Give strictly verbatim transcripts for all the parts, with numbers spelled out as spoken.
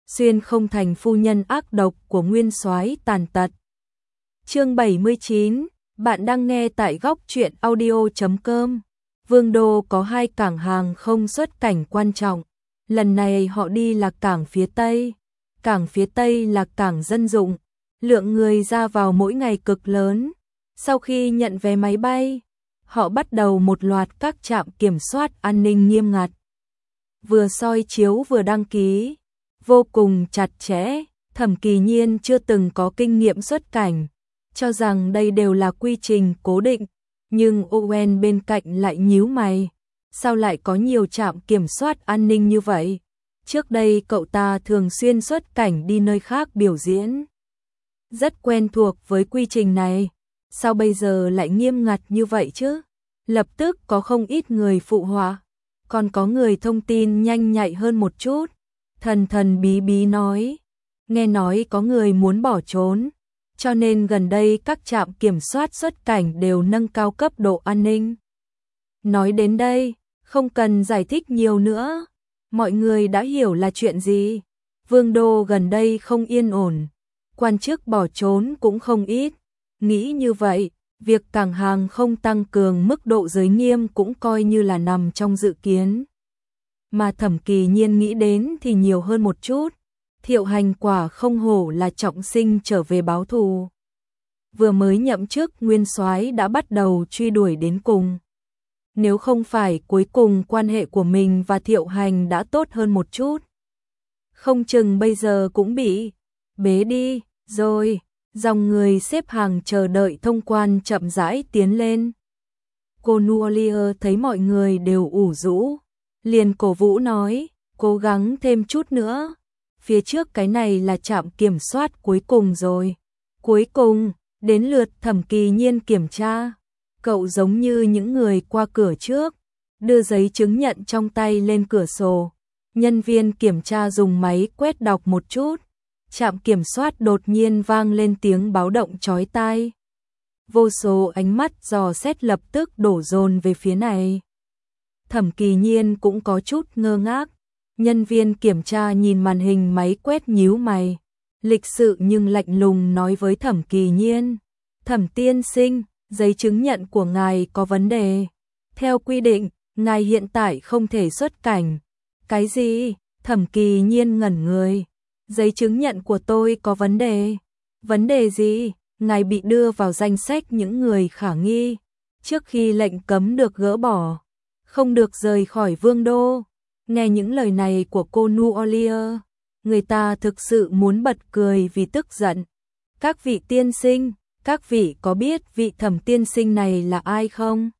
xuyên không thành phu nhân ác độc của nguyên soái tàn tật. Chương bảy mươi chín, bạn đang nghe tại góc truyện audio chấm com. Vương đô có hai cảng hàng không xuất cảnh quan trọng. Lần này họ đi là cảng phía Tây. Cảng phía Tây là cảng dân dụng, lượng người ra vào mỗi ngày cực lớn. Sau khi nhận vé máy bay, họ bắt đầu một loạt các trạm kiểm soát an ninh nghiêm ngặt. Vừa soi chiếu vừa đăng ký, vô cùng chặt chẽ. Thẩm Kỳ Nhiên chưa từng có kinh nghiệm xuất cảnh, cho rằng đây đều là quy trình cố định, nhưng Owen bên cạnh lại nhíu mày, sao lại có nhiều trạm kiểm soát an ninh như vậy? Trước đây cậu ta thường xuyên xuất cảnh đi nơi khác biểu diễn, rất quen thuộc với quy trình này, sao bây giờ lại nghiêm ngặt như vậy chứ? Lập tức có không ít người phụ họa, còn có người thông tin nhanh nhạy hơn một chút, thần thần bí bí nói, nghe nói có người muốn bỏ trốn, cho nên gần đây các trạm kiểm soát xuất cảnh đều nâng cao cấp độ an ninh. Nói đến đây, không cần giải thích nhiều nữa, mọi người đã hiểu là chuyện gì. Vương đô gần đây không yên ổn, quan chức bỏ trốn cũng không ít. Nghĩ như vậy, việc cảng hàng không tăng cường mức độ giới nghiêm cũng coi như là nằm trong dự kiến. Mà Thẩm Kỳ Nhiên nghĩ đến thì nhiều hơn một chút. Thiệu Hành quả không hổ là trọng sinh trở về báo thù. Vừa mới nhậm chức nguyên soái đã bắt đầu truy đuổi đến cùng. Nếu không phải cuối cùng quan hệ của mình và Thiệu Hành đã tốt hơn một chút, không chừng bây giờ cũng bị bế đi rồi. Dòng người xếp hàng chờ đợi thông quan chậm rãi tiến lên. Cô Nuolier thấy mọi người đều ủ rũ, liền cổ vũ nói, cố gắng thêm chút nữa. Phía trước cái này là trạm kiểm soát cuối cùng rồi. Cuối cùng, đến lượt Thẩm Kỳ Nhiên kiểm tra. Cậu giống như những người qua cửa trước, đưa giấy chứng nhận trong tay lên cửa sổ. Nhân viên kiểm tra dùng máy quét đọc một chút. Trạm kiểm soát đột nhiên vang lên tiếng báo động chói tai. Vô số ánh mắt dò xét lập tức đổ dồn về phía này. Thẩm Kỳ Nhiên cũng có chút ngơ ngác. Nhân viên kiểm tra nhìn màn hình máy quét nhíu mày, lịch sự nhưng lạnh lùng nói với Thẩm Kỳ Nhiên, Thẩm tiên sinh, giấy chứng nhận của ngài có vấn đề. Theo quy định, ngài hiện tại không thể xuất cảnh. Cái gì? Thẩm Kỳ Nhiên ngẩn người. Giấy chứng nhận của tôi có vấn đề. Vấn đề gì? Ngài bị đưa vào danh sách những người khả nghi, trước khi lệnh cấm được gỡ bỏ, không được rời khỏi vương đô. Nghe những lời này của cô Nuolier, người ta thực sự muốn bật cười vì tức giận. Các vị tiên sinh, các vị có biết vị Thẩm tiên sinh này là ai không?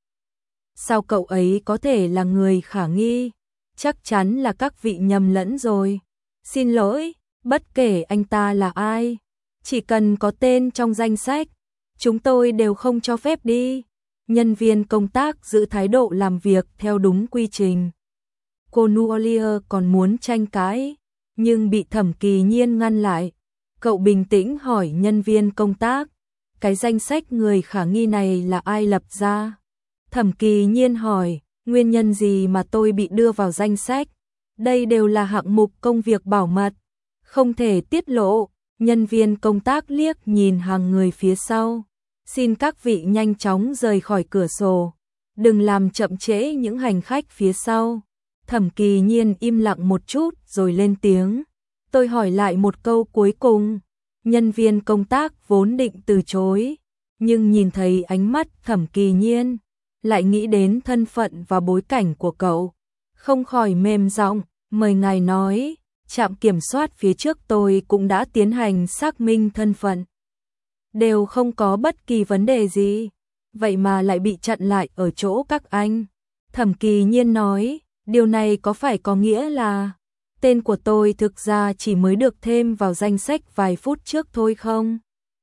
Sao cậu ấy có thể là người khả nghi? Chắc chắn là các vị nhầm lẫn rồi. Xin lỗi, bất kể anh ta là ai, chỉ cần có tên trong danh sách, chúng tôi đều không cho phép đi. Nhân viên công tác giữ thái độ làm việc theo đúng quy trình. Cô Nuolier còn muốn tranh cãi, nhưng bị Thẩm Kỳ Nhiên ngăn lại. Cậu bình tĩnh hỏi nhân viên công tác, cái danh sách người khả nghi này là ai lập ra? Thẩm Kỳ Nhiên hỏi, nguyên nhân gì mà tôi bị đưa vào danh sách? Đây đều là hạng mục công việc bảo mật, không thể tiết lộ. Nhân viên công tác liếc nhìn hàng người phía sau. Xin các vị nhanh chóng rời khỏi cửa sổ, đừng làm chậm trễ những hành khách phía sau. Thẩm Kỳ Nhiên im lặng một chút rồi lên tiếng. Tôi hỏi lại một câu cuối cùng. Nhân viên công tác vốn định từ chối, nhưng nhìn thấy ánh mắt Thẩm Kỳ Nhiên, lại nghĩ đến thân phận và bối cảnh của cậu, không khỏi mềm giọng, mời ngài nói. Trạm kiểm soát phía trước tôi cũng đã tiến hành xác minh thân phận, đều không có bất kỳ vấn đề gì, vậy mà lại bị chặn lại ở chỗ các anh. Thẩm Kỳ Nhiên nói, điều này có phải có nghĩa là tên của tôi thực ra chỉ mới được thêm vào danh sách vài phút trước thôi không?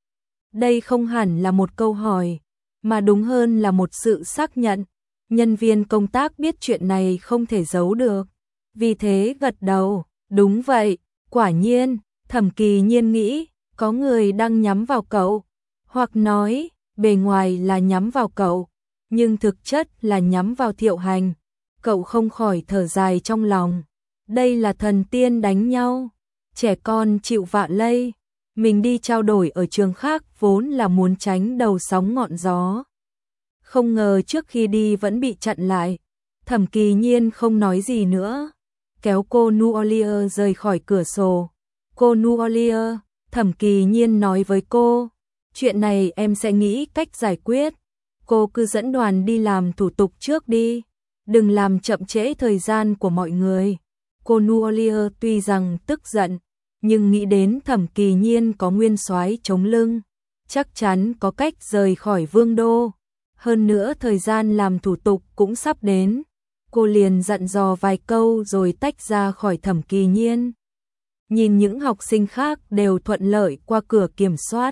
Đây không hẳn là một câu hỏi, mà đúng hơn là một sự xác nhận. Nhân viên công tác biết chuyện này không thể giấu được, vì thế gật đầu. Đúng vậy, quả nhiên. Thẩm Kỳ Nhiên nghĩ, có người đang nhắm vào cậu, hoặc nói, bề ngoài là nhắm vào cậu, nhưng thực chất là nhắm vào Thiệu Hành. Cậu không khỏi thở dài trong lòng, đây là thần tiên đánh nhau, trẻ con chịu vạ lây, mình đi trao đổi ở trường khác vốn là muốn tránh đầu sóng ngọn gió. Không ngờ trước khi đi vẫn bị chặn lại, Thẩm Kỳ Nhiên không nói gì nữa, kéo cô Nuolier rời khỏi cửa sổ. Cô Nuolier, Thẩm Kỳ Nhiên nói với cô, chuyện này em sẽ nghĩ cách giải quyết, cô cứ dẫn đoàn đi làm thủ tục trước đi, đừng làm chậm trễ thời gian của mọi người. Cô Nuolier tuy rằng tức giận, nhưng nghĩ đến Thẩm Kỳ Nhiên có nguyên soái chống lưng, chắc chắn có cách rời khỏi vương đô. Hơn nữa thời gian làm thủ tục cũng sắp đến, cô liền dặn dò vài câu rồi tách ra khỏi Thẩm Kỳ Nhiên. Nhìn những học sinh khác đều thuận lợi qua cửa kiểm soát,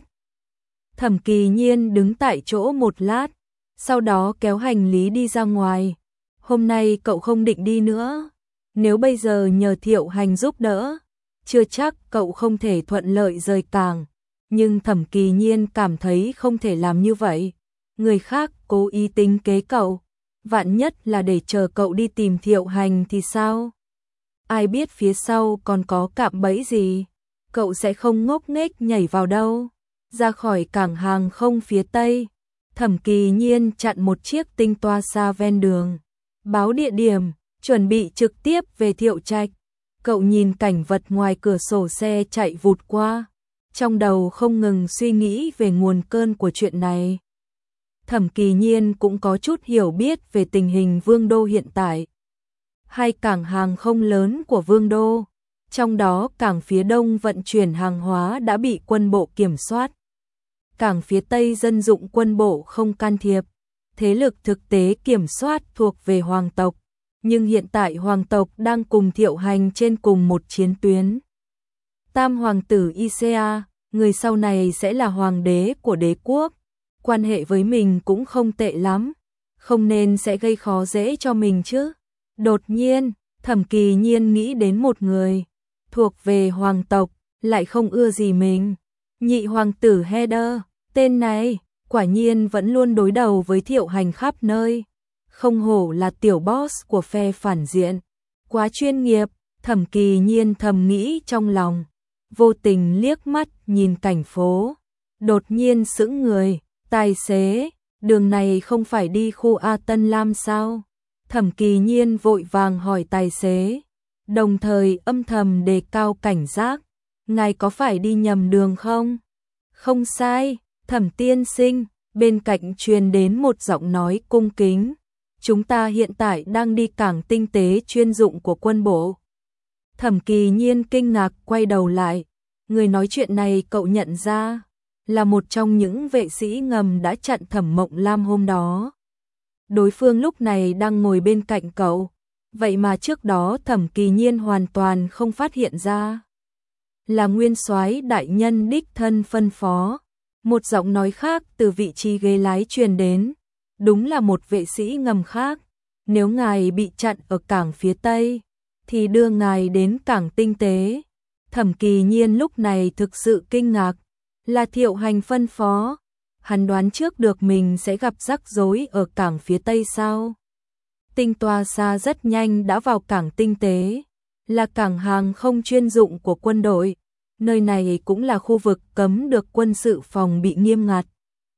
Thẩm Kỳ Nhiên đứng tại chỗ một lát, sau đó kéo hành lý đi ra ngoài. Hôm nay cậu không định đi nữa, nếu bây giờ nhờ Thiệu Hành giúp đỡ, chưa chắc cậu không thể thuận lợi rời cảng. Nhưng Thẩm Kỳ Nhiên cảm thấy không thể làm như vậy, người khác cố ý tính kế cậu, vạn nhất là để chờ cậu đi tìm Thiệu Hành thì sao? Ai biết phía sau còn có cạm bẫy gì, cậu sẽ không ngốc nghếch nhảy vào đâu. Ra khỏi cảng hàng không phía Tây, Thẩm Kỳ Nhiên chặn một chiếc tinh toa xa ven đường, báo địa điểm, chuẩn bị trực tiếp về Thiệu Trạch. Cậu nhìn cảnh vật ngoài cửa sổ xe chạy vụt qua, trong đầu không ngừng suy nghĩ về nguồn cơn của chuyện này. Thẩm Kỳ Nhiên cũng có chút hiểu biết về tình hình vương đô hiện tại. Hai cảng hàng không lớn của vương đô, trong đó cảng phía đông vận chuyển hàng hóa đã bị quân bộ kiểm soát. Cảng phía tây dân dụng quân bộ không can thiệp, thế lực thực tế kiểm soát thuộc về hoàng tộc. Nhưng hiện tại hoàng tộc đang cùng Thiệu Hành trên cùng một chiến tuyến. Tam hoàng tử Isea, người sau này sẽ là hoàng đế của đế quốc, quan hệ với mình cũng không tệ lắm, không nên sẽ gây khó dễ cho mình chứ. Đột nhiên, Thẩm Kỳ Nhiên nghĩ đến một người, thuộc về hoàng tộc, lại không ưa gì mình. Nhị hoàng tử Heather, tên này, quả nhiên vẫn luôn đối đầu với Thiệu Hành khắp nơi. Không hổ là tiểu boss của phe phản diện, quá chuyên nghiệp. Thẩm Kỳ Nhiên thầm nghĩ trong lòng, vô tình liếc mắt nhìn cảnh phố, đột nhiên sững người. Tài xế, đường này không phải đi khu A Tân Lam sao? Thẩm Kỳ Nhiên vội vàng hỏi tài xế, đồng thời âm thầm đề cao cảnh giác, ngài có phải đi nhầm đường không? Không sai, Thẩm tiên sinh, bên cạnh truyền đến một giọng nói cung kính. Chúng ta hiện tại đang đi cảng tinh tế chuyên dụng của quân bộ. Thẩm Kỳ Nhiên kinh ngạc quay đầu lại, người nói chuyện này cậu nhận ra, là một trong những vệ sĩ ngầm đã chặn Thẩm Mộng Lam hôm đó. Đối phương lúc này đang ngồi bên cạnh cậu, vậy mà trước đó Thẩm Kỳ Nhiên hoàn toàn không phát hiện ra. Là nguyên soái đại nhân đích thân phân phó. Một giọng nói khác từ vị trí ghế lái truyền đến, đúng là một vệ sĩ ngầm khác. Nếu ngài bị chặn ở cảng phía Tây, thì đưa ngài đến cảng tinh tế. Thẩm Kỳ Nhiên lúc này thực sự kinh ngạc, là Thiệu Hành phân phó. Hắn đoán trước được mình sẽ gặp rắc rối ở cảng phía Tây sao? Tinh toa xa rất nhanh đã vào cảng tinh tế, là cảng hàng không chuyên dụng của quân đội. Nơi này cũng là khu vực cấm được quân sự phòng bị nghiêm ngặt.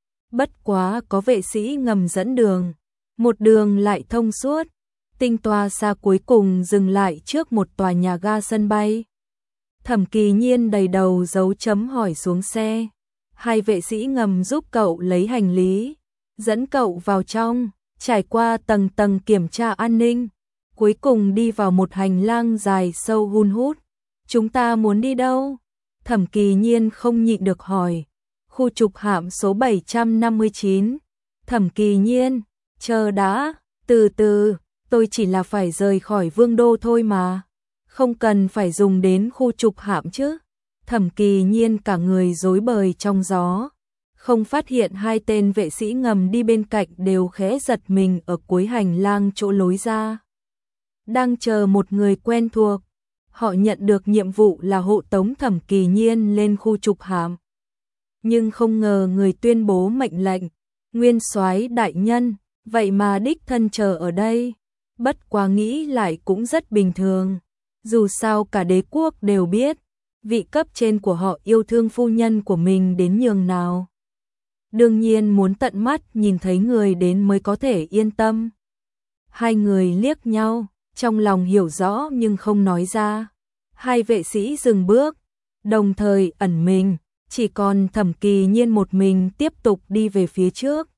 Bất quá có vệ sĩ ngầm dẫn đường, một đường lại thông suốt. Tinh toa xa cuối cùng dừng lại trước một tòa nhà ga sân bay. Thẩm Kỳ Nhiên đầy đầu dấu chấm hỏi xuống xe. Hai vệ sĩ ngầm giúp cậu lấy hành lý, dẫn cậu vào trong, trải qua tầng tầng kiểm tra an ninh, cuối cùng đi vào một hành lang dài sâu hun hút. Chúng ta muốn đi đâu? Thẩm Kỳ Nhiên không nhịn được hỏi. Khu trục hạm số bảy trăm năm mươi chín. Thẩm Kỳ Nhiên, chờ đã, từ từ, tôi chỉ là phải rời khỏi vương đô thôi mà, không cần phải dùng đến khu trục hạm chứ. Thẩm Kỳ Nhiên cả người rối bời trong gió, không phát hiện hai tên vệ sĩ ngầm đi bên cạnh đều khẽ giật mình ở cuối hành lang chỗ lối ra. Đang chờ một người quen thuộc, họ nhận được nhiệm vụ là hộ tống Thẩm Kỳ Nhiên lên khu trục hạm. Nhưng không ngờ người tuyên bố mệnh lệnh, nguyên soái đại nhân, vậy mà đích thân chờ ở đây. Bất quá nghĩ lại cũng rất bình thường, dù sao cả đế quốc đều biết, vị cấp trên của họ yêu thương phu nhân của mình đến nhường nào. Đương nhiên muốn tận mắt nhìn thấy người đến mới có thể yên tâm. Hai người liếc nhau, trong lòng hiểu rõ nhưng không nói ra. Hai vệ sĩ dừng bước, đồng thời ẩn mình, chỉ còn Thẩm Kỳ Nhiên một mình tiếp tục đi về phía trước.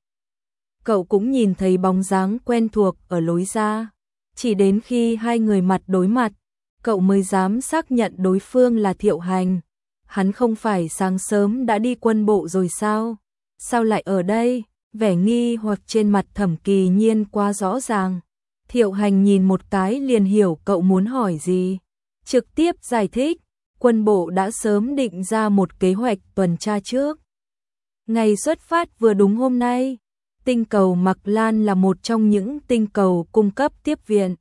Cậu cũng nhìn thấy bóng dáng quen thuộc ở lối ra. Chỉ đến khi hai người mặt đối mặt, cậu mới dám xác nhận đối phương là Thiệu Hành. Hắn không phải sáng sớm đã đi quân bộ rồi sao? Sao lại ở đây? Vẻ nghi hoặc trên mặt Thẩm Kỳ Nhiên quá rõ ràng. Thiệu Hành nhìn một cái liền hiểu cậu muốn hỏi gì. Trực tiếp giải thích, quân bộ đã sớm định ra một kế hoạch tuần tra trước. Ngày xuất phát vừa đúng hôm nay. Tinh cầu Mạc Lan là một trong những tinh cầu cung cấp tiếp viện.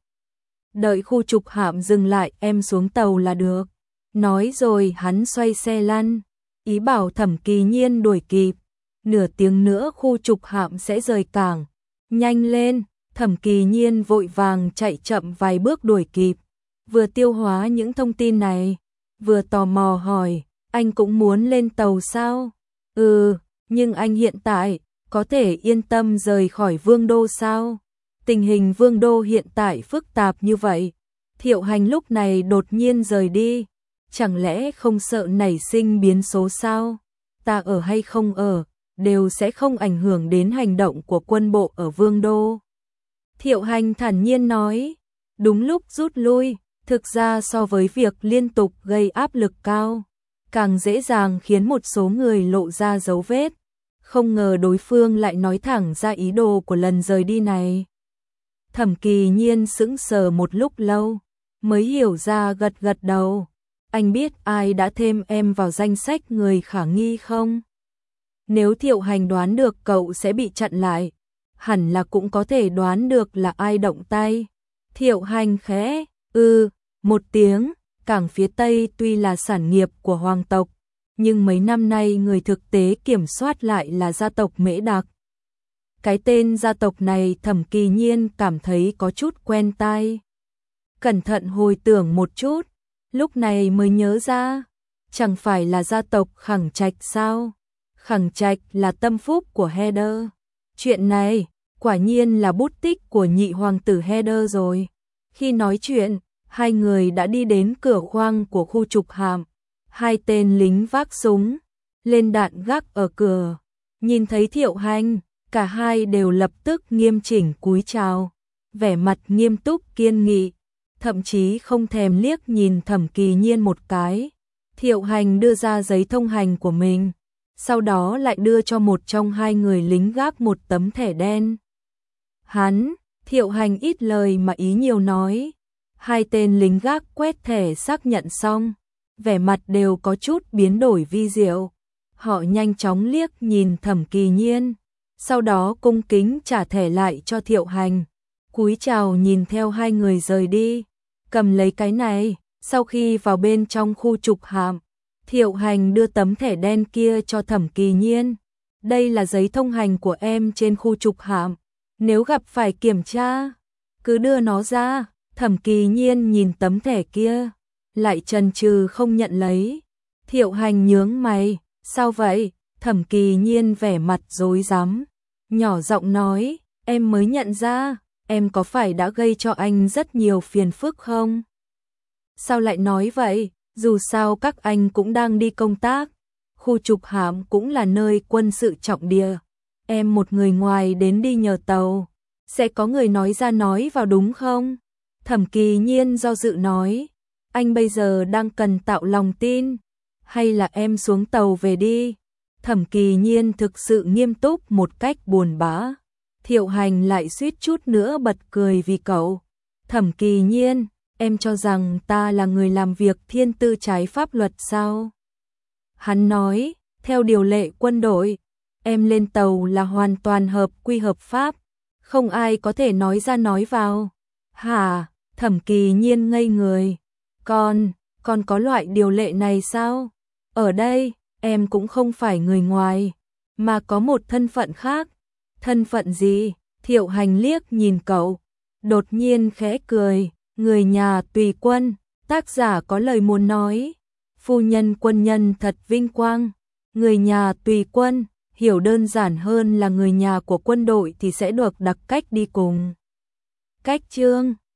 Đợi khu trục hạm dừng lại em xuống tàu là được. Nói rồi hắn xoay xe lăn, ý bảo Thẩm Kỳ Nhiên đuổi kịp. Nửa tiếng nữa khu trục hạm sẽ rời cảng. Nhanh lên, Thẩm Kỳ Nhiên vội vàng chạy chậm vài bước đuổi kịp. Vừa tiêu hóa những thông tin này, vừa tò mò hỏi, anh cũng muốn lên tàu sao? Ừ, nhưng anh hiện tại có thể yên tâm rời khỏi Vương đô sao? Tình hình Vương đô hiện tại phức tạp như vậy. Thiệu Hành lúc này đột nhiên rời đi, chẳng lẽ không sợ nảy sinh biến số sao? Ta ở hay không ở, đều sẽ không ảnh hưởng đến hành động của quân bộ ở Vương đô. Thiệu Hành thản nhiên nói, đúng lúc rút lui, thực ra so với việc liên tục gây áp lực cao, càng dễ dàng khiến một số người lộ ra dấu vết. Không ngờ đối phương lại nói thẳng ra ý đồ của lần rời đi này. Thẩm Kỳ Nhiên sững sờ một lúc lâu, mới hiểu ra gật gật đầu. Anh biết ai đã thêm em vào danh sách người khả nghi không? Nếu Thiệu Hành đoán được cậu sẽ bị chặn lại, hẳn là cũng có thể đoán được là ai động tay. Thiệu Hành khẽ, ư, một tiếng, cảng phía Tây tuy là sản nghiệp của hoàng tộc, nhưng mấy năm nay người thực tế kiểm soát lại là gia tộc Mễ Đặc. Cái tên gia tộc này Thẩm Kỳ Nhiên cảm thấy có chút quen tai. Cẩn thận hồi tưởng một chút, lúc này mới nhớ ra, chẳng phải là gia tộc Khẳng Trạch sao? Khẳng Trạch là tâm phúc của Heather. Chuyện này, quả nhiên là bút tích của nhị hoàng tử Heather rồi. Khi nói chuyện, hai người đã đi đến cửa khoang của khu trục hạm. Hai tên lính vác súng, lên đạn gác ở cửa. Nhìn thấy Thiệu Hành, cả hai đều lập tức nghiêm chỉnh cúi chào. Vẻ mặt nghiêm túc kiên nghị, thậm chí không thèm liếc nhìn Thẩm Kỳ Nhiên một cái. Thiệu Hành đưa ra giấy thông hành của mình, sau đó lại đưa cho một trong hai người lính gác một tấm thẻ đen. Hắn, Thiệu Hành ít lời mà ý nhiều nói. Hai tên lính gác quét thẻ xác nhận xong, vẻ mặt đều có chút biến đổi vi diệu. Họ nhanh chóng liếc nhìn Thẩm Kỳ Nhiên, sau đó cung kính trả thẻ lại cho Thiệu Hành. Cúi chào nhìn theo hai người rời đi. Cầm lấy cái này, sau khi vào bên trong khu trục hạm, Thiệu Hành đưa tấm thẻ đen kia cho Thẩm Kỳ Nhiên. Đây là giấy thông hành của em trên khu trục hạm. Nếu gặp phải kiểm tra, cứ đưa nó ra. Thẩm Kỳ Nhiên nhìn tấm thẻ kia, lại chần chừ không nhận lấy. Thiệu Hành nhướng mày, sao vậy? Thẩm Kỳ Nhiên vẻ mặt rối rắm, nhỏ giọng nói, em mới nhận ra, em có phải đã gây cho anh rất nhiều phiền phức không? Sao lại nói vậy? Dù sao các anh cũng đang đi công tác, khu trục hạm cũng là nơi quân sự trọng địa. Em một người ngoài đến đi nhờ tàu, sẽ có người nói ra nói vào đúng không? Thẩm Kỳ Nhiên do dự nói, anh bây giờ đang cần tạo lòng tin, hay là em xuống tàu về đi? Thẩm Kỳ Nhiên thực sự nghiêm túc một cách buồn bã. Thiệu Hành lại suýt chút nữa bật cười vì cậu. Thẩm Kỳ Nhiên, em cho rằng ta là người làm việc thiên tư trái pháp luật sao? Hắn nói, theo điều lệ quân đội, em lên tàu là hoàn toàn hợp quy hợp pháp, không ai có thể nói ra nói vào. Hả? Thẩm Kỳ Nhiên ngây người. Còn, còn có loại điều lệ này sao? Ở đây, em cũng không phải người ngoài, mà có một thân phận khác. Thân phận gì? Thiệu Hành liếc nhìn cậu, đột nhiên khẽ cười. Người nhà tùy quân, tác giả có lời muốn nói. phu nhân quân nhân thật vinh quang, người nhà tùy quân, hiểu đơn giản hơn là người nhà của quân đội thì sẽ được đặc cách đi cùng. Cách chương